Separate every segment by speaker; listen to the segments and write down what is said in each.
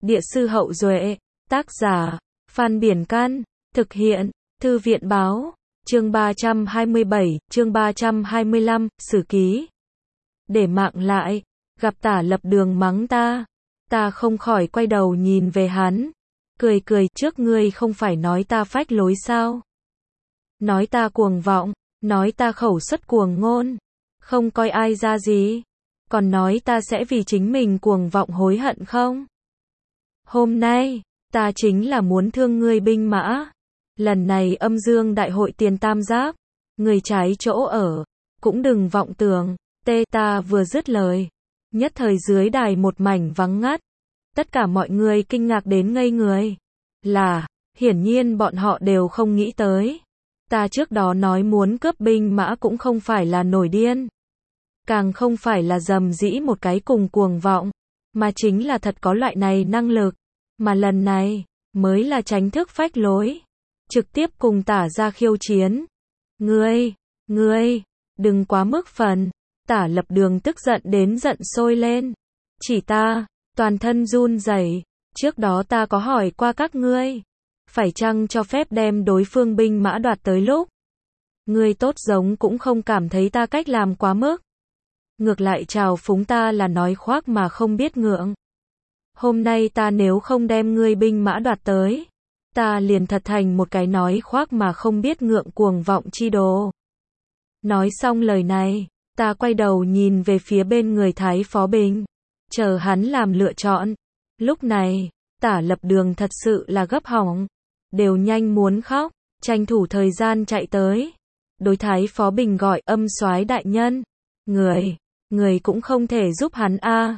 Speaker 1: Địa sư Hậu Duệ, tác giả, Phan Biển Can, thực hiện, Thư viện Báo, chương 327, chương 325, Sử ký. Để mạng lại, gặp Tả Lập Đường mắng ta không khỏi quay đầu nhìn về hắn, cười cười, trước ngươi không phải nói ta phách lối sao? Nói ta cuồng vọng, nói ta khẩu xuất cuồng ngôn, không coi ai ra gì, còn nói ta sẽ vì chính mình cuồng vọng hối hận không? Hôm nay, ta chính là muốn thương ngươi binh mã. Lần này âm dương đại hội tiền tam giáp, người trái chỗ ở, cũng đừng vọng tưởng. Ta vừa dứt lời, nhất thời dưới đài một mảnh vắng ngắt. Tất cả mọi người kinh ngạc đến ngây người. Hiển nhiên bọn họ đều không nghĩ tới. Ta trước đó nói muốn cướp binh mã cũng không phải là nổi điên. Càng không phải là dầm dĩ một cái cùng cuồng vọng, mà chính là thật có loại này năng lực. Mà lần này, mới là tránh thức phách lối. Trực tiếp cùng Tả ra khiêu chiến. Ngươi, đừng quá mức phần. Tả Lập Đường tức giận đến giận sôi lên. Chỉ ta, toàn thân run rẩy. Trước đó ta có hỏi qua các ngươi, phải chăng cho phép đem đối phương binh mã đoạt tới lúc. Ngươi tốt giống cũng không cảm thấy ta cách làm quá mức. Ngược lại chào phúng ta là nói khoác mà không biết ngượng. Hôm nay ta nếu không đem ngươi binh mã đoạt tới, ta liền thật thành một cái nói khoác mà không biết ngượng cuồng vọng chi đồ. Nói xong lời này, ta quay đầu nhìn về phía bên người Thái Phó Bình, chờ hắn làm lựa chọn. Lúc này, Tả Lập Đường thật sự là gấp hỏng, đều nhanh muốn khóc, tranh thủ thời gian chạy tới. Đối Thái Phó Bình gọi, âm soái đại nhân, người cũng không thể giúp hắn a.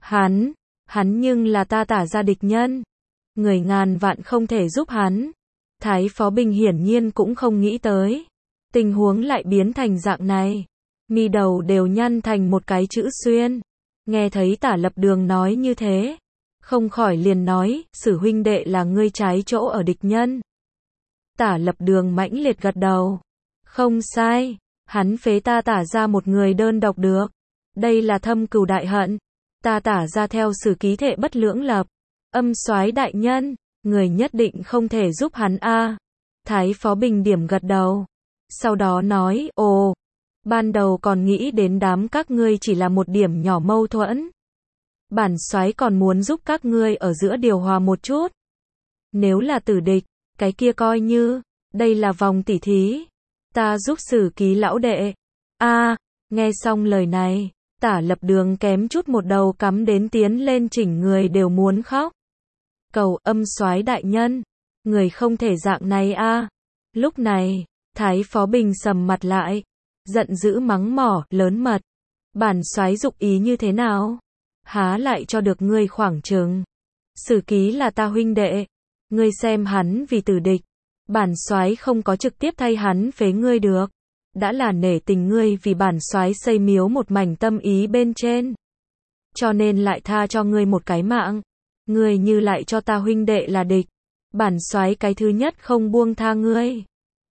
Speaker 1: Hắn nhưng là ta Tả ra địch nhân, người ngàn vạn không thể giúp hắn. Thái Phó Bình hiển nhiên cũng không nghĩ tới, tình huống lại biến thành dạng này, mi đầu đều nhăn thành một cái chữ xuyên. Nghe thấy Tả Lập Đường nói như thế, không khỏi liền nói, Sử huynh đệ là ngươi trái chỗ ở địch nhân. Tả Lập Đường mãnh liệt gật đầu. Không sai, hắn phế ta Tả ra một người đơn độc được. Đây là thâm cừu đại hận. Ta Tả ra theo Sử ký thệ bất lưỡng lập. Âm soái đại nhân, người nhất định không thể giúp hắn a. Thái Phó Bình điểm gật đầu. Sau đó nói, ban đầu còn nghĩ đến đám các ngươi chỉ là một điểm nhỏ mâu thuẫn. Bản soái còn muốn giúp các ngươi ở giữa điều hòa một chút. Nếu là tử địch, cái kia coi như, đây là vòng tỉ thí. Ta giúp Sử ký lão đệ. Nghe xong lời này, Tả Lập Đường kém chút một đầu cắm đến tiến lên chỉnh người đều muốn khóc. Cầu âm soái đại nhân, người không thể dạng này a. Lúc này, Thái Phó Bình sầm mặt lại, giận dữ mắng mỏ, lớn mật. Bản soái dụng ý như thế nào? Há lại cho được ngươi khoảng chừng. Sử ký là ta huynh đệ, ngươi xem hắn vì tử địch, bản soái không có trực tiếp thay hắn phế ngươi được. Đã là nể tình ngươi vì bản soái xây miếu một mảnh tâm ý bên trên, cho nên lại tha cho ngươi một cái mạng. Ngươi như lại cho ta huynh đệ là địch, bản soái cái thứ nhất không buông tha ngươi.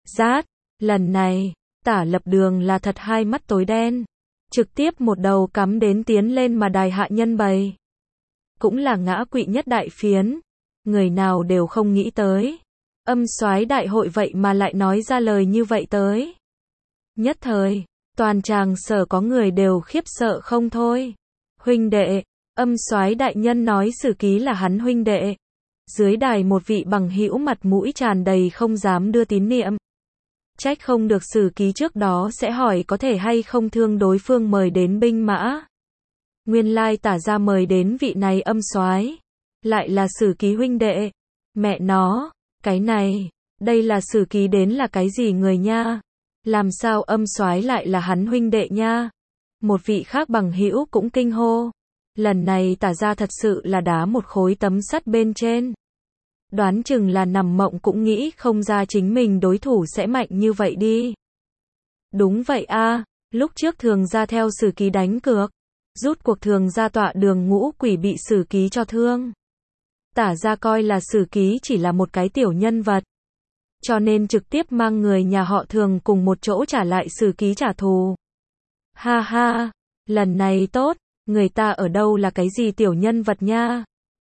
Speaker 1: Lần này, Tả Lập Đường là thật hai mắt tối đen, trực tiếp một đầu cắm đến tiến lên mà đài hạ nhân bầy. Cũng là ngã quỵ nhất đại phiến, người nào đều không nghĩ tới. Âm soái đại hội vậy mà lại nói ra lời như vậy tới. Nhất thời, toàn tràng sở có người đều khiếp sợ không thôi. Huynh đệ, âm soái đại nhân nói Sử ký là hắn huynh đệ. Dưới đài một vị bằng hữu mặt mũi tràn đầy không dám đưa tín niệm. Trách không được Sử ký trước đó sẽ hỏi có thể hay không thương đối phương mời đến binh mã. Nguyên lai Tả ra mời đến vị này âm soái, lại là Sử ký huynh đệ. Mẹ nó, cái này, đây là Sử ký đến là cái gì người nha? Làm sao âm soái lại là hắn huynh đệ nha? Một vị khác bằng hữu cũng kinh hô. Lần này Tả ra thật sự là đá một khối tấm sắt bên trên. Đoán chừng là nằm mộng cũng nghĩ không ra chính mình đối thủ sẽ mạnh như vậy đi. Đúng vậy a, lúc trước Thường gia theo Sử ký đánh cược, rút cuộc Thường gia tọa Đường Ngũ Quỷ bị Sử ký cho thương. Tả ra coi là Sử ký chỉ là một cái tiểu nhân vật, cho nên trực tiếp mang người nhà họ Thường cùng một chỗ trả lại Sử ký trả thù. Ha ha, lần này tốt, người ta ở đâu là cái gì tiểu nhân vật nha.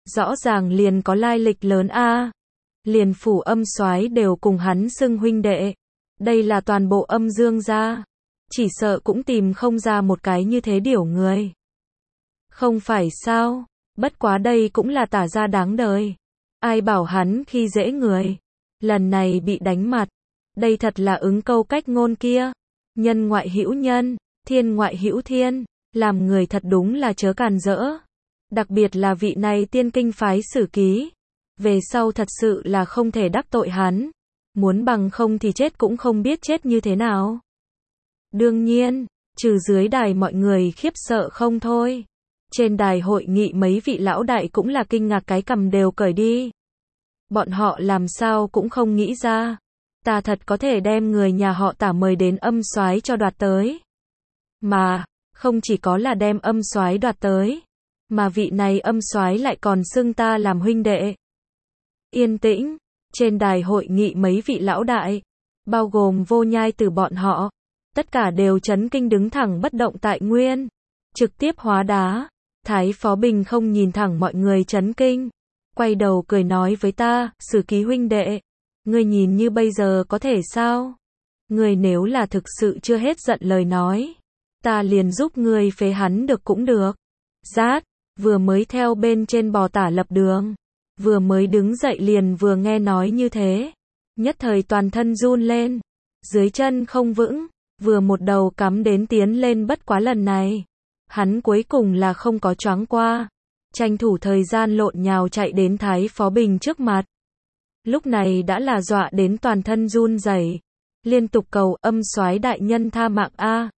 Speaker 1: Rõ ràng liền có lai lịch lớn a. Liền phủ Âm Soái đều cùng hắn xưng huynh đệ. Đây là toàn bộ Âm Dương gia. Chỉ sợ cũng tìm không ra một cái như thế điểu người. Không phải sao, bất quá đây cũng là Tả gia đáng đời. Ai bảo hắn khi dễ người. Lần này bị đánh mặt. Đây thật là ứng câu cách ngôn kia. Nhân ngoại hữu nhân, thiên ngoại hữu thiên. Làm người thật đúng là chớ càn rỡ. Đặc biệt là vị này tiên kinh phái Sử Ký. Về sau thật sự là không thể đắc tội hắn. Muốn bằng không thì chết cũng không biết chết như thế nào. Đương nhiên, trừ dưới đài mọi người khiếp sợ không thôi. Trên đài hội nghị mấy vị lão đại cũng là kinh ngạc cái cằm đều cởi đi. Bọn họ làm sao cũng không nghĩ ra. Ta thật có thể đem người nhà họ Tả mời đến Âm Soái cho đoạt tới. Mà, không chỉ có là đem Âm Soái đoạt tới. Mà vị này Âm Soái lại còn xưng ta làm huynh đệ. Yên tĩnh, trên đài hội nghị mấy vị lão đại, bao gồm Vô Nhai Tử bọn họ, tất cả đều chấn kinh đứng thẳng bất động tại nguyên, trực tiếp hóa đá. Thái Phó Bình không nhìn thẳng mọi người chấn kinh, quay đầu cười nói với ta, Sử Ký huynh đệ, ngươi nhìn như bây giờ có thể sao? Ngươi nếu là thực sự chưa hết giận lời nói, ta liền giúp ngươi phế hắn được cũng được. Rát, vừa mới theo bên trên bò Tả Lập Đường, vừa mới đứng dậy liền vừa nghe nói như thế, nhất thời toàn thân run lên, dưới chân không vững, vừa một đầu cắm đến tiến lên. Bất quá lần này, hắn cuối cùng là không có choáng qua, tranh thủ thời gian lộn nhào chạy đến Thái Phó Bình trước mặt. Lúc này đã là dọa đến toàn thân run rẩy, liên tục cầu Âm Soái đại nhân tha mạng a.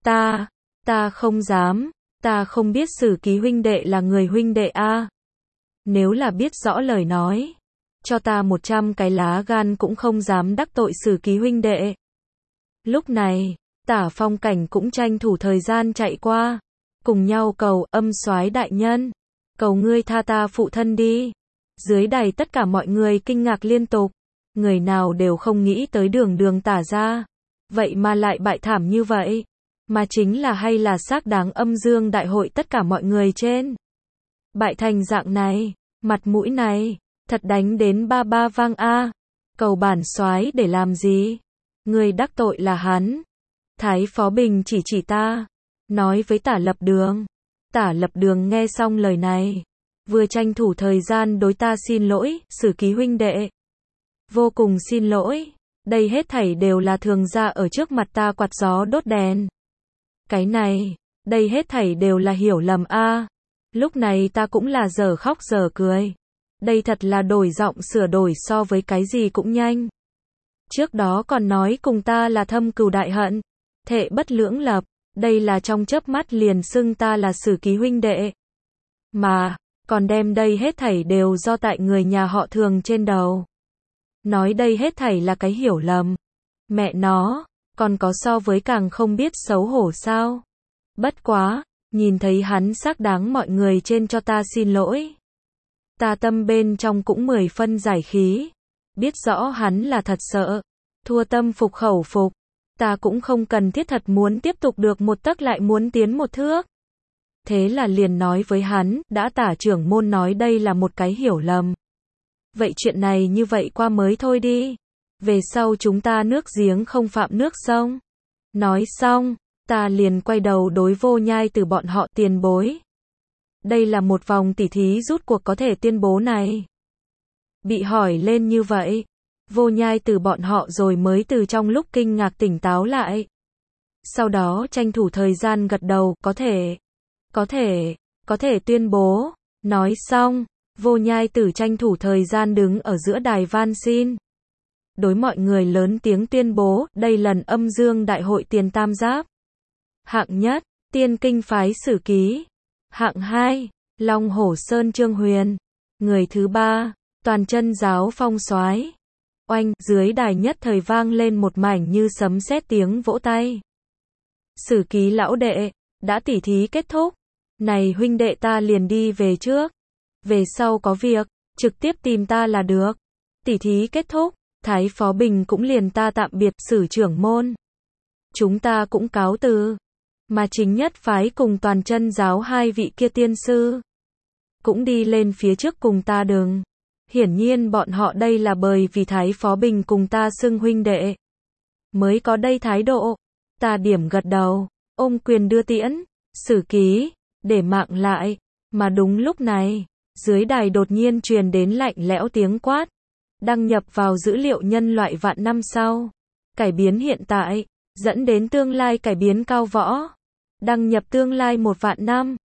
Speaker 1: Ta không dám, ta không biết Sử Ký huynh đệ là người huynh đệ a. Nếu là biết rõ lời nói, cho ta 100 cái lá gan cũng không dám đắc tội Sử Ký huynh đệ. Lúc này, Tả Phong Cảnh cũng tranh thủ thời gian chạy qua, cùng nhau cầu Âm Soái đại nhân, cầu ngươi tha ta phụ thân đi. Dưới đài tất cả mọi người kinh ngạc liên tục, người nào đều không nghĩ tới đường Tả gia, vậy mà lại bại thảm như vậy, mà chính là hay là xác đáng Âm Dương đại hội tất cả mọi người trên. Bại thành dạng này, mặt mũi này, thật đánh đến ba ba vang a. Cầu bản soái để làm gì? Người đắc tội là hắn. Thái Phó Bình chỉ ta, nói với Tả Lập Đường. Tả Lập Đường nghe xong lời này, vừa tranh thủ thời gian đối ta xin lỗi, Sử Ký huynh đệ. Vô cùng xin lỗi, đây hết thảy đều là thường gia ở trước mặt ta quạt gió đốt đèn. Cái này, đây hết thảy đều là hiểu lầm a. Lúc này ta cũng là giờ khóc giờ cười. Đây thật là đổi giọng sửa đổi so với cái gì cũng nhanh. Trước đó còn nói cùng ta là thâm cừu đại hận, thệ bất lưỡng lập, đây là trong chớp mắt liền xưng ta là Sử Ký huynh đệ. Mà, còn đem đây hết thảy đều do tại người nhà họ Thường trên đầu. Nói đây hết thảy là cái hiểu lầm. Mẹ nó, còn có so với càng không biết xấu hổ sao? Bất quá, nhìn thấy hắn xác đáng mọi người trên cho ta xin lỗi. Ta tâm bên trong cũng 10 phân giải khí. Biết rõ hắn là thật sợ. Thua tâm phục khẩu phục. Ta cũng không cần thiết thật muốn tiếp tục được một tấc lại muốn tiến một thước. Thế là liền nói với hắn, đã Tả trưởng môn nói đây là một cái hiểu lầm. Vậy chuyện này như vậy qua mới thôi đi. Về sau chúng ta nước giếng không phạm nước sông. Nói xong, ta liền quay đầu đối Vô Nhai Tử bọn họ tiền bối. Đây là một vòng tỉ thí rút cuộc có thể tuyên bố này. Bị hỏi lên như vậy, Vô Nhai Tử bọn họ rồi mới từ trong lúc kinh ngạc tỉnh táo lại. Sau đó tranh thủ thời gian gật đầu, có thể tuyên bố. Nói xong, Vô Nhai Tử tranh thủ thời gian đứng ở giữa đài van xin. Đối mọi người lớn tiếng tuyên bố, đây lần Âm Dương đại hội tiền tam giáp. Hạng nhất, Tiên Kinh phái Sử Ký. Hạng 2, Long Hổ Sơn Trương Huyền. Người thứ 3, Toàn Chân Giáo Phong Soái. Oanh, dưới đài nhất thời vang lên một mảnh như sấm sét tiếng vỗ tay. Sử Ký lão đệ, đã tỉ thí kết thúc. Này huynh đệ ta liền đi về trước. Về sau có việc, trực tiếp tìm ta là được. Tỉ thí kết thúc, Thái Phó Bình cũng liền ta tạm biệt Sử trưởng môn. Chúng ta cũng cáo từ. Mà chính nhất phái cùng Toàn Chân Giáo hai vị kia tiên sư cũng đi lên phía trước cùng ta đừng. Hiển nhiên bọn họ đây là bởi vì Thái Phó Bình cùng ta xưng huynh đệ. Mới có đây thái độ. Ta điểm gật đầu, ôm quyền đưa tiễn, Sử Ký, để mạng lại. Mà đúng lúc này, dưới đài đột nhiên truyền đến lạnh lẽo tiếng quát. Đăng nhập vào dữ liệu nhân loại vạn năm sau. Cải biến hiện tại, dẫn đến tương lai cải biến cao võ. Đăng nhập tương lai 1 vạn năm.